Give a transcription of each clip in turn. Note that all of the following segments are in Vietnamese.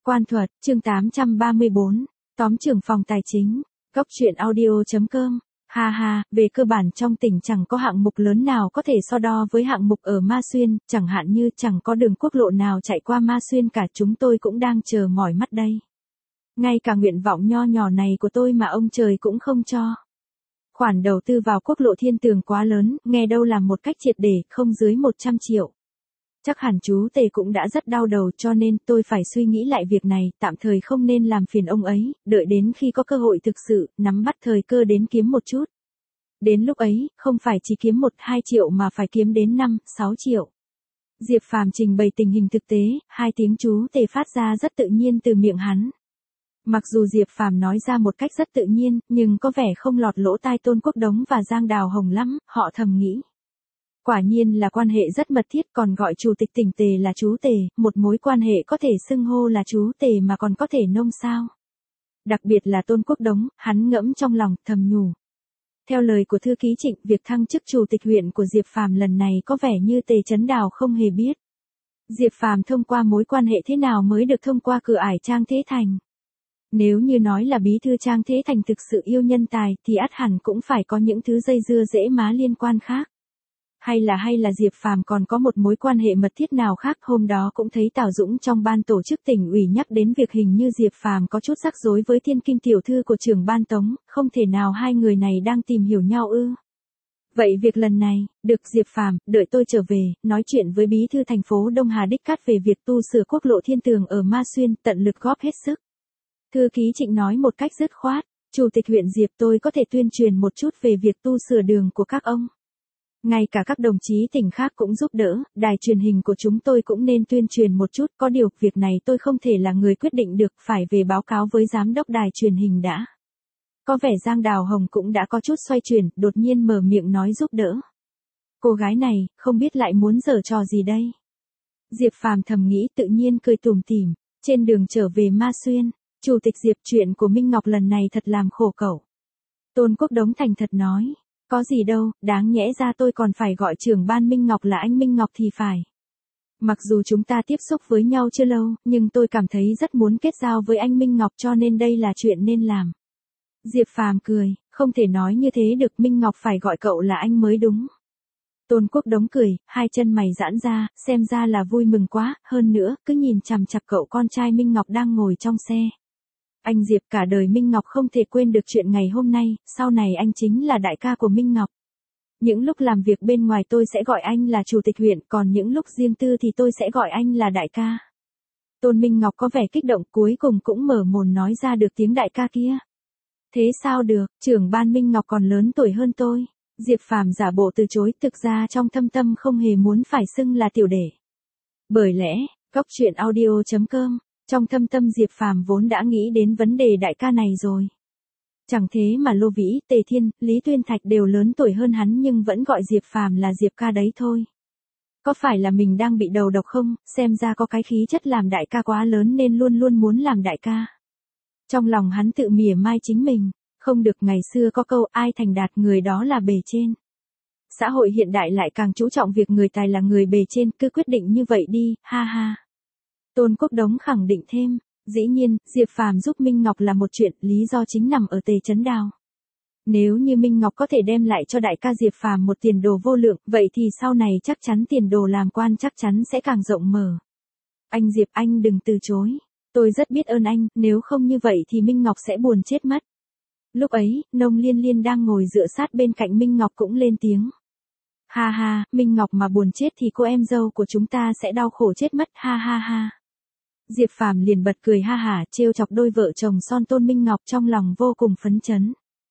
Quan thuật, chương 834, tóm trưởng phòng tài chính, góc truyện audio.com. Ha ha, về cơ bản trong tỉnh chẳng có hạng mục lớn nào có thể so đo với hạng mục ở Ma Xuyên, chẳng hạn như chẳng có đường quốc lộ nào chạy qua Ma Xuyên cả, chúng tôi cũng đang chờ mỏi mắt đây. Ngay cả nguyện vọng nho nhỏ này của tôi mà ông trời cũng không cho. Khoản đầu tư vào quốc lộ Thiên Tường quá lớn, nghe đâu làm một cách triệt để, không dưới 100 triệu. Chắc hẳn chú Tề cũng đã rất đau đầu, cho nên tôi phải suy nghĩ lại việc này, tạm thời không nên làm phiền ông ấy, đợi đến khi có cơ hội thực sự, nắm bắt thời cơ đến kiếm một chút. Đến lúc ấy, không phải chỉ kiếm 1-2 triệu mà phải kiếm đến 5-6 triệu. Diệp Phàm trình bày tình hình thực tế, 2 tiếng chú Tề phát ra rất tự nhiên từ miệng hắn. Mặc dù Diệp Phàm nói ra một cách rất tự nhiên, nhưng có vẻ không lọt lỗ tai Tôn Quốc Đống và Giang Đào Hồng lắm, họ thầm nghĩ. Quả nhiên là quan hệ rất mật thiết, còn gọi chủ tịch tỉnh Tề là chú Tề, một mối quan hệ có thể xưng hô là chú Tề mà còn có thể nông sao. Đặc biệt là Tôn Quốc Đống, hắn ngẫm trong lòng, thầm nhủ. Theo lời của thư ký Trịnh, việc thăng chức chủ tịch huyện của Diệp Phàm lần này có vẻ như Tề Chấn Đào không hề biết. Diệp Phàm thông qua mối quan hệ thế nào mới được thông qua cửa ải Trang Thế Thành. Nếu như nói là bí thư Trang Thế Thành thực sự yêu nhân tài thì ắt hẳn cũng phải có những thứ dây dưa rễ má liên quan khác. Hay là Diệp Phàm còn có một mối quan hệ mật thiết nào khác. Hôm đó cũng thấy Tào Dũng trong ban tổ chức tỉnh ủy nhắc đến việc hình như Diệp Phàm có chút rắc rối với Thiên Kim tiểu thư của trưởng ban Tống, không thể nào hai người này đang tìm hiểu nhau ư? Vậy việc lần này, được Diệp Phàm, đợi tôi trở về, nói chuyện với bí thư thành phố Đông Hà đích cát về việc tu sửa quốc lộ Thiên Tường ở Ma Xuyên, tận lực góp hết sức. Thư ký Trịnh nói một cách dứt khoát, chủ tịch huyện Diệp, tôi có thể tuyên truyền một chút về việc tu sửa đường của các ông. Ngay cả các đồng chí tỉnh khác cũng giúp đỡ, đài truyền hình của chúng tôi cũng nên tuyên truyền một chút, có điều, việc này tôi không thể là người quyết định được, phải về báo cáo với giám đốc đài truyền hình đã. Có vẻ Giang Đào Hồng cũng đã có chút xoay chuyển, đột nhiên mở miệng nói giúp đỡ. Cô gái này, không biết lại muốn giở trò gì đây? Diệp Phàm thầm nghĩ, tự nhiên cười tủm tỉm. Trên đường trở về Ma Xuyên, chủ tịch Diệp, chuyện của Minh Ngọc lần này thật làm khổ cậu. Tôn Quốc Đống thành thật nói. Có gì đâu, đáng nhẽ ra tôi còn phải gọi trưởng ban Minh Ngọc là anh Minh Ngọc thì phải. Mặc dù chúng ta tiếp xúc với nhau chưa lâu, nhưng tôi cảm thấy rất muốn kết giao với anh Minh Ngọc, cho nên đây là chuyện nên làm. Diệp Phàm cười, không thể nói như thế được, Minh Ngọc phải gọi cậu là anh mới đúng. Tôn Quốc Đống cười, hai chân mày giãn ra, xem ra là vui mừng quá, hơn nữa, cứ nhìn chằm chằm cậu con trai Minh Ngọc đang ngồi trong xe. Anh Diệp, cả đời Minh Ngọc không thể quên được chuyện ngày hôm nay, sau này anh chính là đại ca của Minh Ngọc. Những lúc làm việc bên ngoài tôi sẽ gọi anh là chủ tịch huyện, còn những lúc riêng tư thì tôi sẽ gọi anh là đại ca. Tôn Minh Ngọc có vẻ kích động, cuối cùng cũng mở mồm nói ra được tiếng đại ca kia. Thế sao được, trưởng ban Minh Ngọc còn lớn tuổi hơn tôi. Diệp Phàm giả bộ từ chối, thực ra trong thâm tâm không hề muốn phải xưng là tiểu đệ. Bởi lẽ, góc truyện audio.com. Trong thâm tâm Diệp Phàm vốn đã nghĩ đến vấn đề đại ca này rồi. Chẳng thế mà Lô Vĩ, Tề Thiên, Lý Tuyên Thạch đều lớn tuổi hơn hắn nhưng vẫn gọi Diệp Phàm là Diệp ca đấy thôi. Có phải là mình đang bị đầu độc không, xem ra có cái khí chất làm đại ca quá lớn nên luôn luôn muốn làm đại ca. Trong lòng hắn tự mỉa mai chính mình, không được, ngày xưa có câu ai thành đạt người đó là bề trên. Xã hội hiện đại lại càng chú trọng việc người tài là người bề trên, cứ quyết định như vậy đi, ha ha. Tôn Quốc Đống khẳng định thêm, dĩ nhiên, Diệp Phàm giúp Minh Ngọc là một chuyện, lý do chính nằm ở Tề Chấn Đào. Nếu như Minh Ngọc có thể đem lại cho đại ca Diệp Phàm một tiền đồ vô lượng, vậy thì sau này chắc chắn tiền đồ làm quan chắc chắn sẽ càng rộng mở. Anh Diệp, anh đừng từ chối. Tôi rất biết ơn anh, nếu không như vậy thì Minh Ngọc sẽ buồn chết mất. Lúc ấy, Nông Liên Liên đang ngồi dựa sát bên cạnh Minh Ngọc cũng lên tiếng. Ha ha, Minh Ngọc mà buồn chết thì cô em dâu của chúng ta sẽ đau khổ chết mất, ha ha ha. Diệp Phàm liền bật cười ha hả, trêu chọc đôi vợ chồng son Tôn Minh Ngọc, trong lòng vô cùng phấn chấn.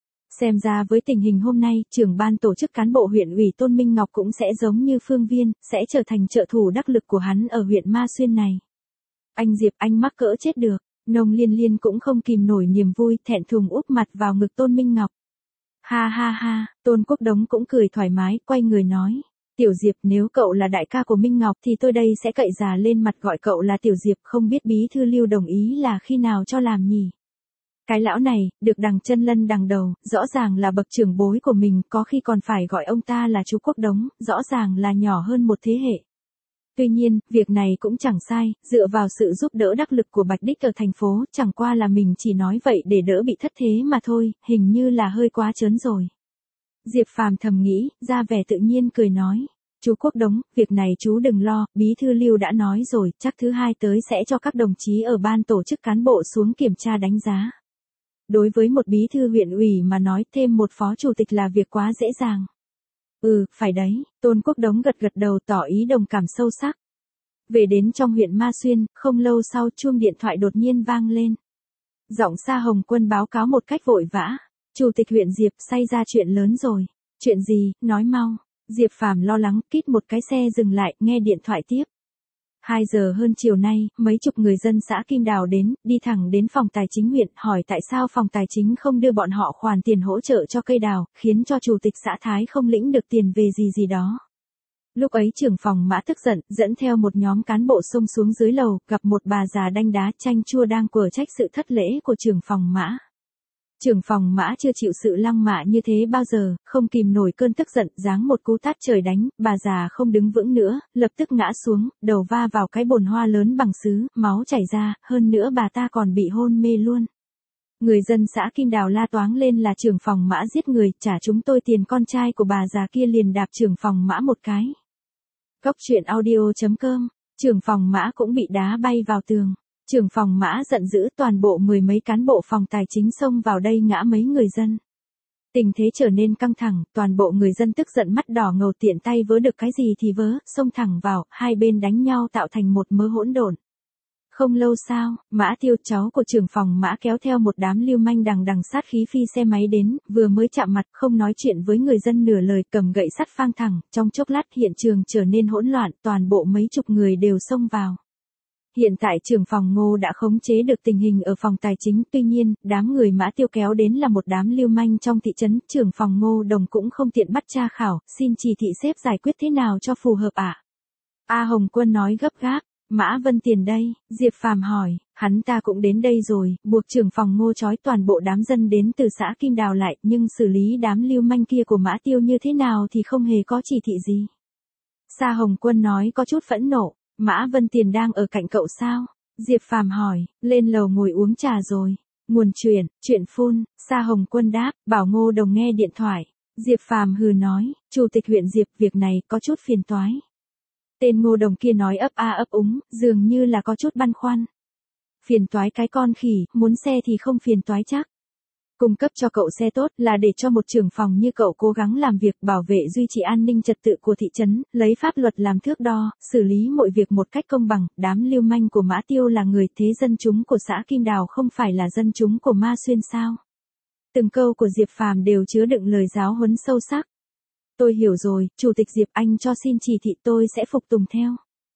Xem ra với tình hình hôm nay, trưởng ban tổ chức cán bộ huyện ủy Tôn Minh Ngọc cũng sẽ giống như Phương Viên, sẽ trở thành trợ thủ đắc lực của hắn ở huyện Ma Xuyên này. Anh Diệp, anh mắc cỡ chết được. Nông Liên Liên cũng không kìm nổi niềm vui, thẹn thùng úp mặt vào ngực Tôn Minh Ngọc. Ha ha ha, Tôn Quốc Đống cũng cười thoải mái, quay người nói. Tiểu Diệp, nếu cậu là đại ca của Minh Ngọc thì tôi đây sẽ cậy già lên mặt gọi cậu là Tiểu Diệp, không biết bí thư Lưu đồng ý là khi nào cho làm nhỉ? Cái lão này, được đằng chân lân đằng đầu, rõ ràng là bậc trưởng bối của mình, có khi còn phải gọi ông ta là chú Quốc Đống, rõ ràng là nhỏ hơn một thế hệ. Tuy nhiên, việc này cũng chẳng sai, dựa vào sự giúp đỡ đắc lực của Bạch Đích ở thành phố, chẳng qua là mình chỉ nói vậy để đỡ bị thất thế mà thôi, hình như là hơi quá trớn rồi. Diệp Phàm thầm nghĩ, ra vẻ tự nhiên cười nói. Chú Quốc Đống, việc này chú đừng lo, Bí thư Lưu đã nói rồi, chắc thứ hai tới sẽ cho các đồng chí ở ban tổ chức cán bộ xuống kiểm tra đánh giá. Đối với một bí thư huyện ủy mà nói thêm một phó chủ tịch là việc quá dễ dàng. Phải đấy, Tôn Quốc Đống gật gật đầu tỏ ý đồng cảm sâu sắc. Về đến trong huyện Ma Xuyên, không lâu sau chuông điện thoại đột nhiên vang lên. Giọng Sa Hồng Quân báo cáo một cách vội vã. Chủ tịch huyện Diệp xảy ra chuyện lớn rồi. Chuyện gì, nói mau. Diệp Phàm lo lắng, kít một cái xe dừng lại, nghe điện thoại tiếp. 2 giờ hơn chiều nay, mấy chục người dân xã Kim Đào đến, đi thẳng đến phòng tài chính huyện, hỏi tại sao phòng tài chính không đưa bọn họ khoản tiền hỗ trợ cho cây đào, khiến cho chủ tịch xã Thái không lĩnh được tiền về gì đó. Lúc ấy trưởng phòng Mã tức giận, dẫn theo một nhóm cán bộ xông xuống dưới lầu, gặp một bà già đanh đá chanh chua đang quở trách sự thất lễ của trưởng phòng Mã. Trưởng phòng Mã chưa chịu sự lăng mạ như thế bao giờ, không kìm nổi cơn tức giận, giáng một cú tát trời đánh, bà già không đứng vững nữa, lập tức ngã xuống, đầu va vào cái bồn hoa lớn bằng sứ, máu chảy ra, hơn nữa bà ta còn bị hôn mê luôn. Người dân xã Kim Đào la toáng lên là trưởng phòng Mã giết người, trả chúng tôi tiền. Con trai của bà già kia liền đạp trưởng phòng Mã một cái. Cóc truyện audio.com, trưởng phòng Mã cũng bị đá bay vào tường. Trưởng phòng Mã giận dữ, toàn bộ 10 mấy cán bộ phòng tài chính xông vào đây ngã mấy người dân. Tình thế trở nên căng thẳng, toàn bộ người dân tức giận mắt đỏ ngầu, tiện tay vớ được cái gì thì vớ, xông thẳng vào, hai bên đánh nhau tạo thành một mớ hỗn độn. Không lâu sau, Mã Tiêu, cháu của trưởng phòng Mã, kéo theo một đám lưu manh đằng đằng sát khí phi xe máy đến, vừa mới chạm mặt không nói chuyện với người dân nửa lời, cầm gậy sắt phang thẳng, trong chốc lát hiện trường trở nên hỗn loạn, toàn bộ mấy chục người đều xông vào. Hiện tại trưởng phòng Ngô đã khống chế được tình hình ở phòng tài chính, tuy nhiên, đám người Mã Tiêu kéo đến là một đám lưu manh trong thị trấn, trưởng phòng Ngô Đồng cũng không tiện bắt tra khảo, xin chỉ thị sếp giải quyết thế nào cho phù hợp ạ. A Hồng Quân nói gấp gáp. Mã Vân Tiền đây, Diệp Phàm hỏi, hắn ta cũng đến đây rồi, buộc trưởng phòng Ngô trói toàn bộ đám dân đến từ xã Kim Đào lại, nhưng xử lý đám lưu manh kia của Mã Tiêu như thế nào thì không hề có chỉ thị gì. Sa Hồng Quân nói có chút phẫn nộ, Mã Vân Tiền đang ở cạnh cậu sao? Diệp Phàm hỏi, lên lầu ngồi uống trà rồi. Nguồn chuyện phun, Sa Hồng Quân đáp, bảo Ngô Đồng nghe điện thoại. Diệp Phàm hừ nói, chủ tịch huyện Diệp, việc này có chút phiền toái. Tên Ngô Đồng kia nói ấp a ấp úng, dường như là có chút băn khoăn. Phiền toái cái con khỉ, muốn xe thì không phiền toái chắc. Cung cấp cho cậu xe tốt là để cho một trưởng phòng như cậu cố gắng làm việc bảo vệ duy trì an ninh trật tự của thị trấn, lấy pháp luật làm thước đo, xử lý mọi việc một cách công bằng. Đám lưu manh của Mã Tiêu là người thế dân chúng của xã Kim Đào, không phải là dân chúng của Ma Xuyên sao? Từng câu của Diệp Phàm đều chứa đựng lời giáo huấn sâu sắc. Tôi hiểu rồi, Chủ tịch Diệp, anh cho xin chỉ thị tôi sẽ phục tùng theo.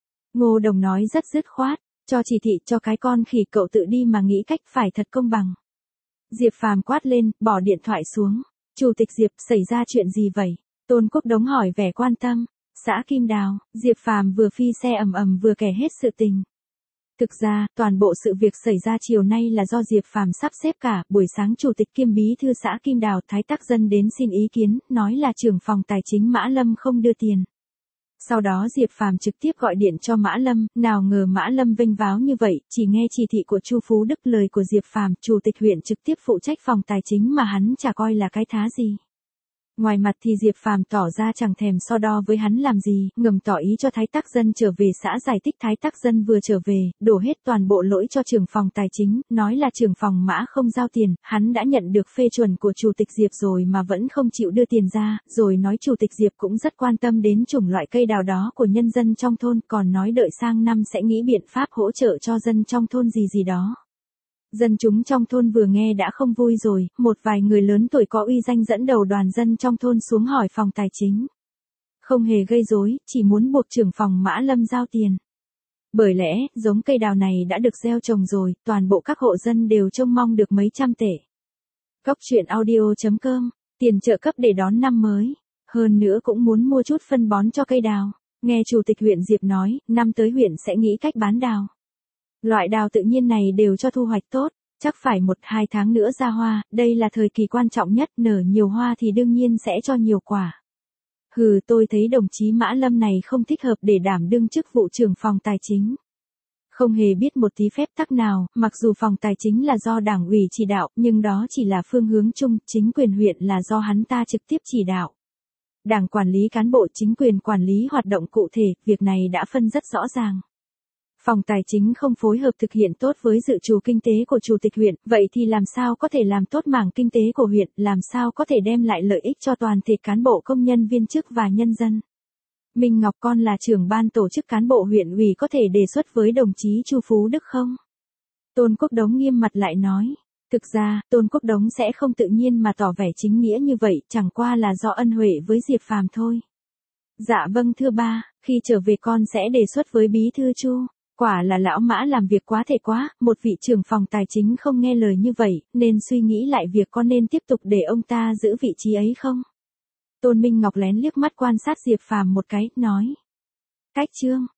Ngô Đồng nói rất dứt khoát, cho chỉ thị cho cái con khỉ, cậu tự đi mà nghĩ cách phải thật công bằng. Diệp Phàm quát lên, bỏ điện thoại xuống. Chủ tịch Diệp, xảy ra chuyện gì vậy? Tôn Quốc Đống hỏi vẻ quan tâm. Xã Kim Đào, Diệp Phàm vừa phi xe ầm ầm vừa kể hết sự tình. Thực ra, toàn bộ sự việc xảy ra chiều nay là do Diệp Phàm sắp xếp cả. Buổi sáng chủ tịch kiêm bí thư xã Kim Đào Thái Tắc Dân đến xin ý kiến, nói là trưởng phòng tài chính Mã Lâm không đưa tiền. Sau đó Diệp Phàm trực tiếp gọi điện cho Mã Lâm, nào ngờ Mã Lâm vênh váo như vậy, chỉ nghe chỉ thị của Chu Phú Đức. Lời của Diệp Phàm, chủ tịch huyện trực tiếp phụ trách phòng tài chính mà hắn chả coi là cái thá gì. Ngoài mặt thì Diệp Phàm tỏ ra chẳng thèm so đo với hắn làm gì, ngầm tỏ ý cho Thái Tắc Dân trở về xã giải thích. Thái Tắc Dân vừa trở về, đổ hết toàn bộ lỗi cho trưởng phòng tài chính, nói là trưởng phòng Mã không giao tiền, hắn đã nhận được phê chuẩn của chủ tịch Diệp rồi mà vẫn không chịu đưa tiền ra, rồi nói chủ tịch Diệp cũng rất quan tâm đến chủng loại cây đào đó của nhân dân trong thôn, còn nói đợi sang năm sẽ nghĩ biện pháp hỗ trợ cho dân trong thôn gì đó. Dân chúng trong thôn vừa nghe đã không vui rồi, một vài người lớn tuổi có uy danh dẫn đầu đoàn dân trong thôn xuống hỏi phòng tài chính. Không hề gây rối, chỉ muốn buộc trưởng phòng Mã Lâm giao tiền. Bởi lẽ, giống cây đào này đã được gieo trồng rồi, toàn bộ các hộ dân đều trông mong được mấy trăm tệ. Cóc truyện audio.com, tiền trợ cấp để đón năm mới. Hơn nữa cũng muốn mua chút phân bón cho cây đào. Nghe chủ tịch huyện Diệp nói, năm tới huyện sẽ nghĩ cách bán đào. Loại đào tự nhiên này đều cho thu hoạch tốt, chắc phải 1-2 tháng nữa ra hoa, đây là thời kỳ quan trọng nhất, nở nhiều hoa thì đương nhiên sẽ cho nhiều quả. Hừ, tôi thấy đồng chí Mã Lâm này không thích hợp để đảm đương chức vụ trưởng phòng tài chính. Không hề biết một tí phép tắc nào, mặc dù phòng tài chính là do đảng ủy chỉ đạo, nhưng đó chỉ là phương hướng chung, chính quyền huyện là do hắn ta trực tiếp chỉ đạo. Đảng quản lý cán bộ, chính quyền quản lý hoạt động cụ thể, việc này đã phân rất rõ ràng. Phòng tài chính không phối hợp thực hiện tốt với dự trù kinh tế của chủ tịch huyện, vậy thì làm sao có thể làm tốt mảng kinh tế của huyện, làm sao có thể đem lại lợi ích cho toàn thể cán bộ công nhân viên chức và nhân dân. Minh Ngọc, con là trưởng ban tổ chức cán bộ huyện ủy, có thể đề xuất với đồng chí Chu Phú Đức không? Tôn Quốc Đống nghiêm mặt lại nói. Thực ra, Tôn Quốc Đống sẽ không tự nhiên mà tỏ vẻ chính nghĩa như vậy, chẳng qua là do ân huệ với Diệp Phàm thôi. Dạ vâng thưa ba, khi trở về con sẽ đề xuất với bí thư Chu. Quả là lão Mã làm việc quá thể quá, một vị trưởng phòng tài chính không nghe lời như vậy, nên suy nghĩ lại việc con nên tiếp tục để ông ta giữ vị trí ấy không? Tôn Minh Ngọc lén liếc mắt quan sát Diệp Phàm một cái, nói. Cách Trương,